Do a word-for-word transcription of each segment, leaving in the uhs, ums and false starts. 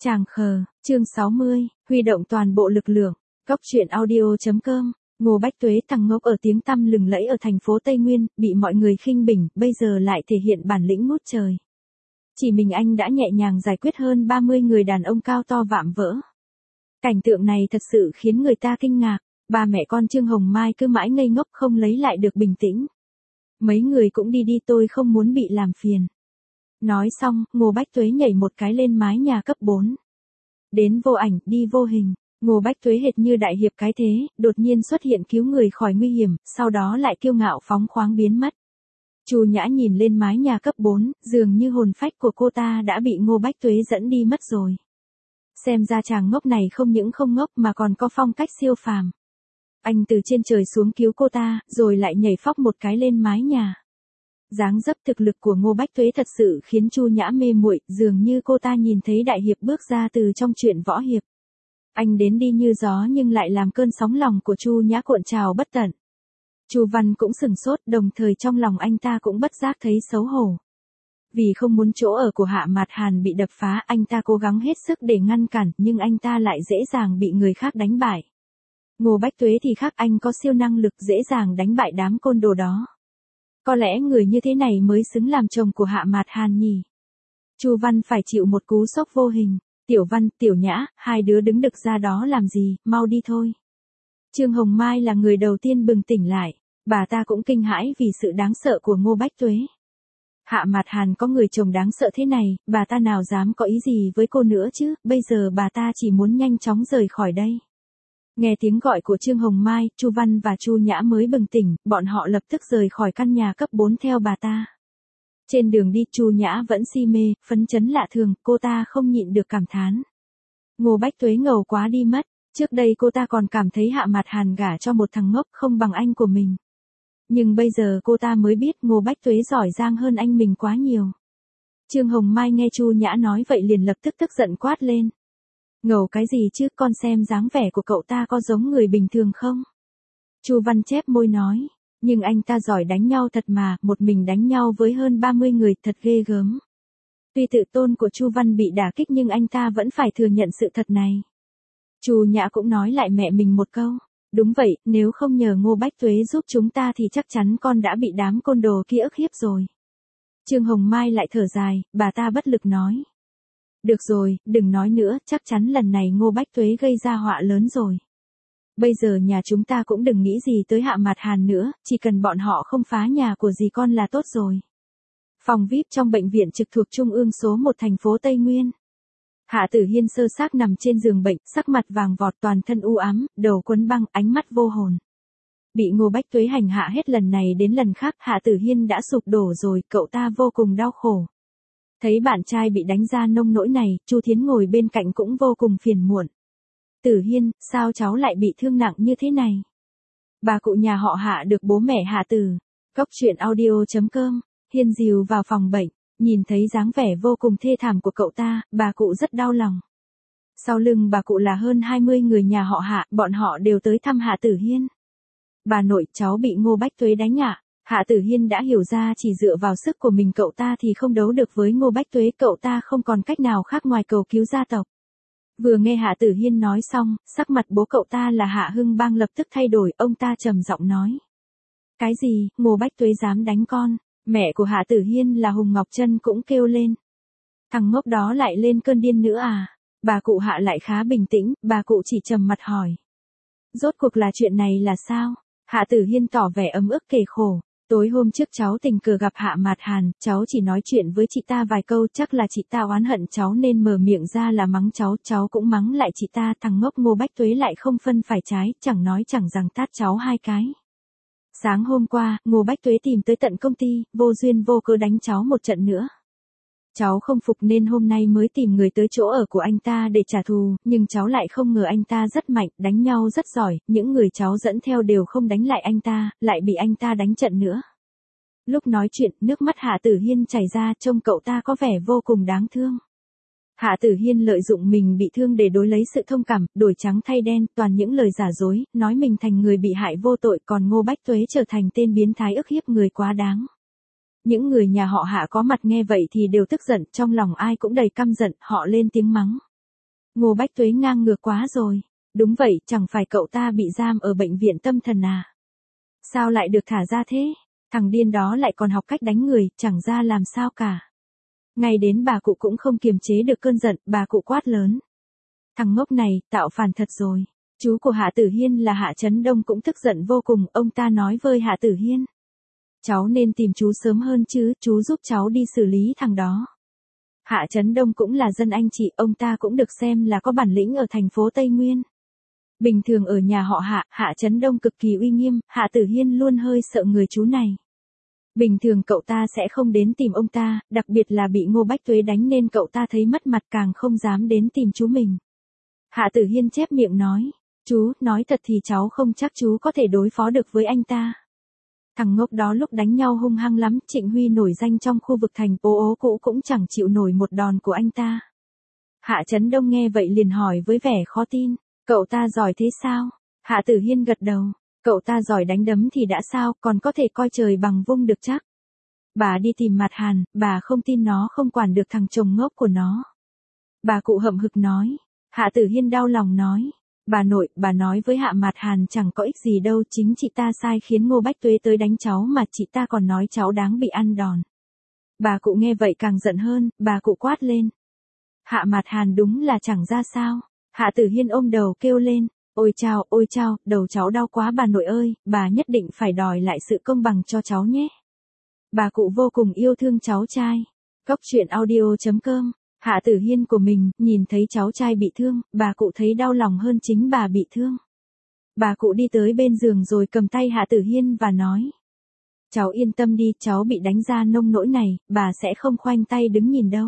Tràng khờ, chương sáu mươi, huy động toàn bộ lực lượng. Góc truyện audio chấm com. Ngô Bách Tuế thằng ngốc ở tiếng tăm lừng lẫy ở thành phố Tây Nguyên, bị mọi người khinh bỉ, bây giờ lại thể hiện bản lĩnh ngút trời. Chỉ mình anh đã nhẹ nhàng giải quyết hơn ba mươi người đàn ông cao to vạm vỡ. Cảnh tượng này thật sự khiến người ta kinh ngạc, ba mẹ con Trương Hồng Mai cứ mãi ngây ngốc không lấy lại được bình tĩnh. Mấy người cũng đi đi, tôi không muốn bị làm phiền. Nói xong, Ngô Bách Tuế nhảy một cái lên mái nhà cấp bốn. Đến vô ảnh, đi vô hình, Ngô Bách Tuế hệt như đại hiệp cái thế, đột nhiên xuất hiện cứu người khỏi nguy hiểm, sau đó lại kiêu ngạo phóng khoáng biến mất. Chu Nhã nhìn lên mái nhà cấp bốn, dường như hồn phách của cô ta đã bị Ngô Bách Tuế dẫn đi mất rồi. Xem ra chàng ngốc này không những không ngốc mà còn có phong cách siêu phàm. Anh từ trên trời xuống cứu cô ta, rồi lại nhảy phóc một cái lên mái nhà. Dáng dấp thực lực của Ngô Bách Tuế thật sự khiến Chu Nhã mê muội, dường như cô ta nhìn thấy đại hiệp bước ra từ trong truyện võ hiệp. Anh đến đi như gió nhưng lại làm cơn sóng lòng của Chu Nhã cuộn trào bất tận. Chu Văn cũng sừng sốt, đồng thời trong lòng anh ta cũng bất giác thấy xấu hổ. Vì không muốn chỗ ở của Hạ Mạt Hàn bị đập phá, anh ta cố gắng hết sức để ngăn cản, nhưng anh ta lại dễ dàng bị người khác đánh bại. Ngô Bách Tuế thì khác, anh có siêu năng lực dễ dàng đánh bại đám côn đồ đó. Có lẽ người như thế này mới xứng làm chồng của Hạ Mạt Hàn nhỉ. Chu Văn phải chịu một cú sốc vô hình. Tiểu Văn, Tiểu Nhã, hai đứa đứng đực ra đó làm gì, mau đi thôi. Trương Hồng Mai là người đầu tiên bừng tỉnh lại, bà ta cũng kinh hãi vì sự đáng sợ của Ngô Bách Tuế. Hạ Mạt Hàn có người chồng đáng sợ thế này, bà ta nào dám có ý gì với cô nữa chứ, bây giờ bà ta chỉ muốn nhanh chóng rời khỏi đây. Nghe tiếng gọi của Trương Hồng Mai, Chu Văn và Chu Nhã mới bừng tỉnh, bọn họ lập tức rời khỏi căn nhà cấp bốn theo bà ta. Trên đường đi, Chu Nhã vẫn si mê, phấn chấn lạ thường, cô ta không nhịn được cảm thán. Ngô Bách Tuế ngầu quá đi mất, trước đây cô ta còn cảm thấy Hạ Mạt Hàn gả cho một thằng ngốc không bằng anh của mình. Nhưng bây giờ cô ta mới biết Ngô Bách Tuế giỏi giang hơn anh mình quá nhiều. Trương Hồng Mai nghe Chu Nhã nói vậy liền lập tức tức giận quát lên. Ngầu cái gì chứ, con xem dáng vẻ của cậu ta có giống người bình thường không? Chu Văn chép môi nói, nhưng anh ta giỏi đánh nhau thật mà, một mình đánh nhau với hơn ba mươi người thật ghê gớm. Tuy tự tôn của Chu Văn bị đả kích nhưng anh ta vẫn phải thừa nhận sự thật này. Chu Nhã cũng nói lại mẹ mình một câu, đúng vậy, nếu không nhờ Ngô Bách Tuế giúp chúng ta thì chắc chắn con đã bị đám côn đồ kia ức hiếp rồi. Trương Hồng Mai lại thở dài, bà ta bất lực nói. Được rồi, đừng nói nữa, chắc chắn lần này Ngô Bách Tuế gây ra họa lớn rồi. Bây giờ nhà chúng ta cũng đừng nghĩ gì tới Hạ Mạt Hàn nữa, chỉ cần bọn họ không phá nhà của dì con là tốt rồi. Phòng vi ai pi trong bệnh viện trực thuộc Trung ương số một thành phố Tây Nguyên. Hạ Tử Hiên sơ xác nằm trên giường bệnh, sắc mặt vàng vọt, toàn thân u ám, đầu quấn băng, ánh mắt vô hồn. Bị Ngô Bách Tuế hành hạ hết lần này đến lần khác, Hạ Tử Hiên đã sụp đổ rồi, cậu ta vô cùng đau khổ. Thấy bạn trai bị đánh ra nông nỗi này, Chu Thiến ngồi bên cạnh cũng vô cùng phiền muộn. Tử Hiên, sao cháu lại bị thương nặng như thế này? Bà cụ nhà họ Hạ được bố mẹ Hạ Tử. Góc truyện audio chấm com. Hiên dìu vào phòng bệnh, nhìn thấy dáng vẻ vô cùng thê thảm của cậu ta, bà cụ rất đau lòng. Sau lưng bà cụ là hơn hai mươi người nhà họ Hạ, bọn họ đều tới thăm Hạ Tử Hiên. Bà nội, cháu bị Ngô Bách Tuế đánh ạ. Hạ Tử Hiên đã hiểu ra chỉ dựa vào sức của mình cậu ta thì không đấu được với Ngô Bách Tuế, cậu ta không còn cách nào khác ngoài cầu cứu gia tộc. Vừa nghe Hạ Tử Hiên nói xong, sắc mặt bố cậu ta là Hạ Hưng Bang lập tức thay đổi, ông ta trầm giọng nói. Cái gì, Ngô Bách Tuế dám đánh con? Mẹ của Hạ Tử Hiên là Hùng Ngọc Trân cũng kêu lên. Thằng ngốc đó lại lên cơn điên nữa à? Bà cụ Hạ lại khá bình tĩnh, bà cụ chỉ trầm mặt hỏi. Rốt cuộc là chuyện này là sao? Hạ Tử Hiên tỏ vẻ ấm ức kể khổ. Tối hôm trước cháu tình cờ gặp Hạ Mạt Hàn, cháu chỉ nói chuyện với chị ta vài câu, chắc là chị ta oán hận cháu nên mở miệng ra là mắng cháu, cháu cũng mắng lại chị ta, thằng ngốc Ngô Bách Tuế lại không phân phải trái, chẳng nói chẳng rằng tát cháu hai cái. Sáng hôm qua, Ngô Bách Tuế tìm tới tận công ty, vô duyên vô cớ đánh cháu một trận nữa. Cháu không phục nên hôm nay mới tìm người tới chỗ ở của anh ta để trả thù, nhưng cháu lại không ngờ anh ta rất mạnh, đánh nhau rất giỏi, những người cháu dẫn theo đều không đánh lại anh ta, lại bị anh ta đánh trận nữa. Lúc nói chuyện, nước mắt Hạ Tử Hiên chảy ra, trông cậu ta có vẻ vô cùng đáng thương. Hạ Tử Hiên lợi dụng mình bị thương để đối lấy sự thông cảm, đổi trắng thay đen, toàn những lời giả dối, nói mình thành người bị hại vô tội, còn Ngô Bách Tuế trở thành tên biến thái ức hiếp người quá đáng. Những người nhà họ Hạ có mặt nghe vậy thì đều tức giận, trong lòng ai cũng đầy căm giận, họ lên tiếng mắng. Ngô Bách Tuế ngang ngược quá rồi. Đúng vậy, chẳng phải cậu ta bị giam ở bệnh viện tâm thần à? Sao lại được thả ra thế? Thằng điên đó lại còn học cách đánh người, chẳng ra làm sao cả. Ngay đến bà cụ cũng không kiềm chế được cơn giận, bà cụ quát lớn. Thằng ngốc này, tạo phản thật rồi. Chú của Hạ Tử Hiên là Hạ Chấn Đông cũng tức giận vô cùng, ông ta nói với Hạ Tử Hiên. Cháu nên tìm chú sớm hơn chứ, chú giúp cháu đi xử lý thằng đó. Hạ Chấn Đông cũng là dân anh chị, ông ta cũng được xem là có bản lĩnh ở thành phố Tây Nguyên. Bình thường ở nhà họ Hạ, Hạ Chấn Đông cực kỳ uy nghiêm, Hạ Tử Hiên luôn hơi sợ người chú này. Bình thường cậu ta sẽ không đến tìm ông ta, đặc biệt là bị Ngô Bách Tuế đánh nên cậu ta thấy mất mặt càng không dám đến tìm chú mình. Hạ Tử Hiên chép miệng nói, chú, nói thật thì cháu không chắc chú có thể đối phó được với anh ta. Thằng ngốc đó lúc đánh nhau hung hăng lắm, Trịnh Huy nổi danh trong khu vực thành phố ố cũ cũng chẳng chịu nổi một đòn của anh ta. Hạ Chấn Đông nghe vậy liền hỏi với vẻ khó tin, cậu ta giỏi thế sao? Hạ Tử Hiên gật đầu, cậu ta giỏi đánh đấm thì đã sao, còn có thể coi trời bằng vung được chắc. Bà đi tìm Mạt Hàn, bà không tin nó không quản được thằng chồng ngốc của nó. Bà cụ hậm hực nói, Hạ Tử Hiên đau lòng nói. Bà nội, bà nói với Hạ Mạt Hàn chẳng có ích gì đâu, chính chị ta sai khiến Ngô Bách Tuế tới đánh cháu mà chị ta còn nói cháu đáng bị ăn đòn. Bà cụ nghe vậy càng giận hơn, bà cụ quát lên. Hạ Mạt Hàn đúng là chẳng ra sao. Hạ Tử Hiên ôm đầu kêu lên, ôi chao, ôi chao, đầu cháu đau quá bà nội ơi, bà nhất định phải đòi lại sự công bằng cho cháu nhé. Bà cụ vô cùng yêu thương cháu trai. Cốc truyện audio chấm com. Hạ Tử Hiên của mình, nhìn thấy cháu trai bị thương, bà cụ thấy đau lòng hơn chính bà bị thương. Bà cụ đi tới bên giường rồi cầm tay Hạ Tử Hiên và nói. Cháu yên tâm đi, cháu bị đánh ra nông nỗi này, bà sẽ không khoanh tay đứng nhìn đâu.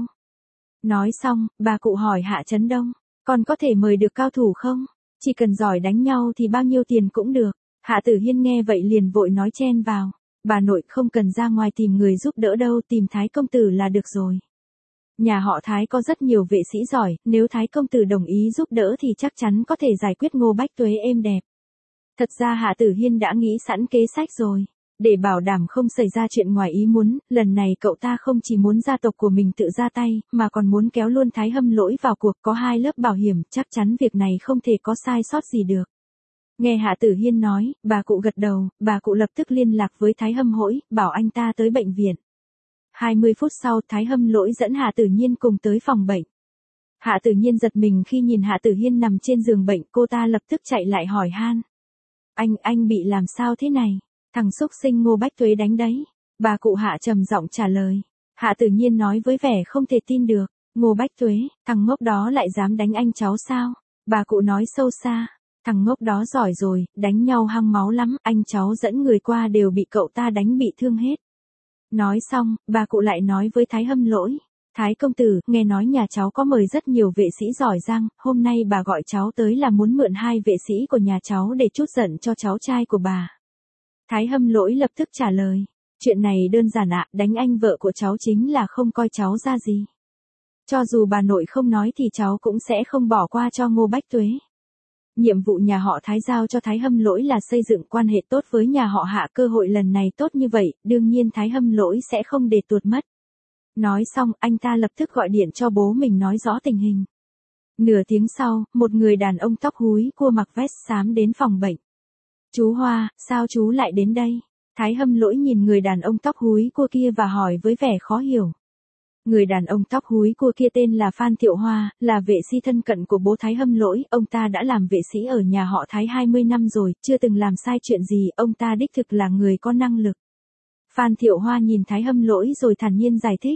Nói xong, bà cụ hỏi Hạ Chấn Đông, còn có thể mời được cao thủ không? Chỉ cần giỏi đánh nhau thì bao nhiêu tiền cũng được. Hạ Tử Hiên nghe vậy liền vội nói chen vào. Bà nội không cần ra ngoài tìm người giúp đỡ đâu, tìm Thái công tử là được rồi. Nhà họ Thái có rất nhiều vệ sĩ giỏi, nếu Thái công tử đồng ý giúp đỡ thì chắc chắn có thể giải quyết Ngô Bách Tuế êm đẹp. Thật ra Hạ Tử Hiên đã nghĩ sẵn kế sách rồi. Để bảo đảm không xảy ra chuyện ngoài ý muốn, lần này cậu ta không chỉ muốn gia tộc của mình tự ra tay, mà còn muốn kéo luôn Thái Hâm Lỗi vào cuộc, có hai lớp bảo hiểm, chắc chắn việc này không thể có sai sót gì được. Nghe Hạ Tử Hiên nói, bà cụ gật đầu, bà cụ lập tức liên lạc với Thái Hâm Hỗi, bảo anh ta tới bệnh viện. hai mươi phút sau, Thái Hâm Lỗi dẫn Hạ Tử Nhiên cùng tới phòng bệnh. Hạ Tử Nhiên giật mình khi nhìn Hạ Tử Hiên nằm trên giường bệnh, cô ta lập tức chạy lại hỏi han. Anh, anh bị làm sao thế này? Thằng xúc sinh Ngô Bách Tuế đánh đấy. Bà cụ Hạ trầm giọng trả lời. Hạ Tử Nhiên nói với vẻ không thể tin được. Ngô Bách Tuế, thằng ngốc đó lại dám đánh anh cháu sao? Bà cụ nói sâu xa. Thằng ngốc đó giỏi rồi, đánh nhau hăng máu lắm, anh cháu dẫn người qua đều bị cậu ta đánh bị thương hết. Nói xong, bà cụ lại nói với Thái Hâm Lỗi. Thái công tử, nghe nói nhà cháu có mời rất nhiều vệ sĩ giỏi giang, hôm nay bà gọi cháu tới là muốn mượn hai vệ sĩ của nhà cháu để trút giận cho cháu trai của bà. Thái Hâm Lỗi lập tức trả lời. Chuyện này đơn giản ạ, đánh anh vợ của cháu chính là không coi cháu ra gì. Cho dù bà nội không nói thì cháu cũng sẽ không bỏ qua cho Ngô Bách Tuế. Nhiệm vụ nhà họ Thái giao cho Thái Hâm Lỗi là xây dựng quan hệ tốt với nhà họ Hạ, cơ hội lần này tốt như vậy, đương nhiên Thái Hâm Lỗi sẽ không để tuột mất. Nói xong, anh ta lập tức gọi điện cho bố mình nói rõ tình hình. Nửa tiếng sau, một người đàn ông tóc húi cua mặc vest xám đến phòng bệnh. Chú Hoa, sao chú lại đến đây? Thái Hâm Lỗi nhìn người đàn ông tóc húi cua kia và hỏi với vẻ khó hiểu. Người đàn ông tóc húi cua kia tên là Phan Thiệu Hoa, là vệ sĩ thân cận của bố Thái Hâm Lỗi, ông ta đã làm vệ sĩ ở nhà họ Thái hai mươi năm rồi, chưa từng làm sai chuyện gì, ông ta đích thực là người có năng lực. Phan Thiệu Hoa nhìn Thái Hâm Lỗi rồi thản nhiên giải thích.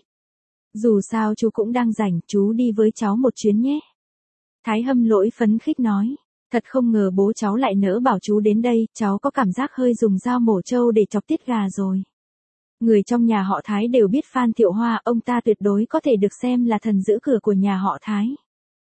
Dù sao chú cũng đang rảnh, chú đi với cháu một chuyến nhé. Thái Hâm Lỗi phấn khích nói. Thật không ngờ bố cháu lại nỡ bảo chú đến đây, cháu có cảm giác hơi dùng dao mổ trâu để chọc tiết gà rồi. Người trong nhà họ Thái đều biết Phan Thiệu Hoa, ông ta tuyệt đối có thể được xem là thần giữ cửa của nhà họ Thái.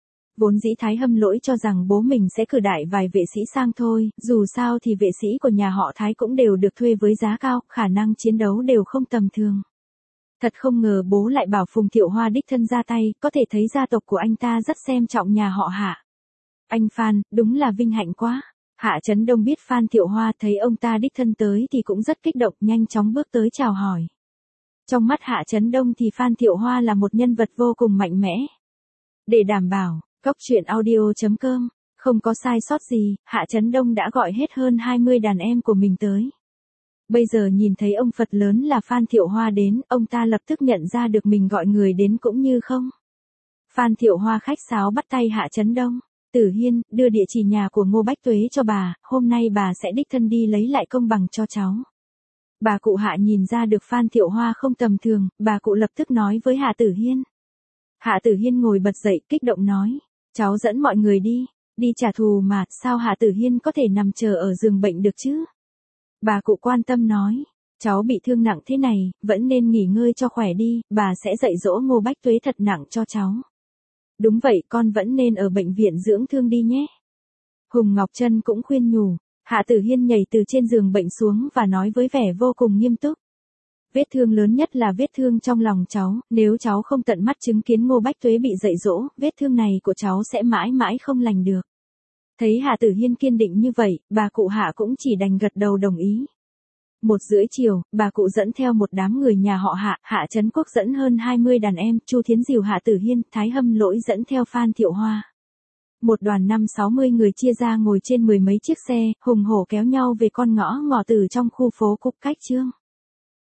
Vốn dĩ Thái Hâm Lỗi cho rằng bố mình sẽ cử đại vài vệ sĩ sang thôi, dù sao thì vệ sĩ của nhà họ Thái cũng đều được thuê với giá cao, khả năng chiến đấu đều không tầm thường. Thật không ngờ bố lại bảo Phùng Thiệu Hoa đích thân ra tay, có thể thấy gia tộc của anh ta rất xem trọng nhà họ Hạ. Anh Phan, đúng là vinh hạnh quá. Hạ Chấn Đông biết Phan Thiệu Hoa, thấy ông ta đích thân tới thì cũng rất kích động, nhanh chóng bước tới chào hỏi. Trong mắt Hạ Chấn Đông thì Phan Thiệu Hoa là một nhân vật vô cùng mạnh mẽ. Để đảm bảo Cốc truyện audio chấm com, không có sai sót gì, Hạ Chấn Đông đã gọi hết hơn hai mươi đàn em của mình tới. Bây giờ nhìn thấy ông Phật lớn là Phan Thiệu Hoa đến, ông ta lập tức nhận ra được mình gọi người đến cũng như không. Phan Thiệu Hoa khách sáo bắt tay Hạ Chấn Đông. Tử Hiên, đưa địa chỉ nhà của Ngô Bách Tuế cho bà, hôm nay bà sẽ đích thân đi lấy lại công bằng cho cháu. Bà cụ Hạ nhìn ra được Phan Thiệu Hoa không tầm thường, bà cụ lập tức nói với Hạ Tử Hiên. Hạ Tử Hiên ngồi bật dậy, kích động nói, cháu dẫn mọi người đi, đi trả thù mà, sao Hạ Tử Hiên có thể nằm chờ ở giường bệnh được chứ? Bà cụ quan tâm nói, cháu bị thương nặng thế này, vẫn nên nghỉ ngơi cho khỏe đi, bà sẽ dạy dỗ Ngô Bách Tuế thật nặng cho cháu. Đúng vậy, con vẫn nên ở bệnh viện dưỡng thương đi nhé. Hùng Ngọc Trân cũng khuyên nhủ. Hạ Tử Hiên nhảy từ trên giường bệnh xuống và nói với vẻ vô cùng nghiêm túc. Vết thương lớn nhất là vết thương trong lòng cháu, nếu cháu không tận mắt chứng kiến Ngô Bách Tuế bị dạy dỗ, vết thương này của cháu sẽ mãi mãi không lành được. Thấy Hạ Tử Hiên kiên định như vậy, bà cụ Hạ cũng chỉ đành gật đầu đồng ý. Một rưỡi chiều, bà cụ dẫn theo một đám người nhà họ Hạ, Hạ Trấn Quốc dẫn hơn hai mươi đàn em, Chu Thiến Diều Hạ Tử Hiên, Thái Hâm Lỗi dẫn theo Phan Thiệu Hoa. Một đoàn năm sáu mươi người chia ra ngồi trên mười mấy chiếc xe, hùng hổ kéo nhau về con ngõ ngõ từ trong khu phố Cúc Cách Trương.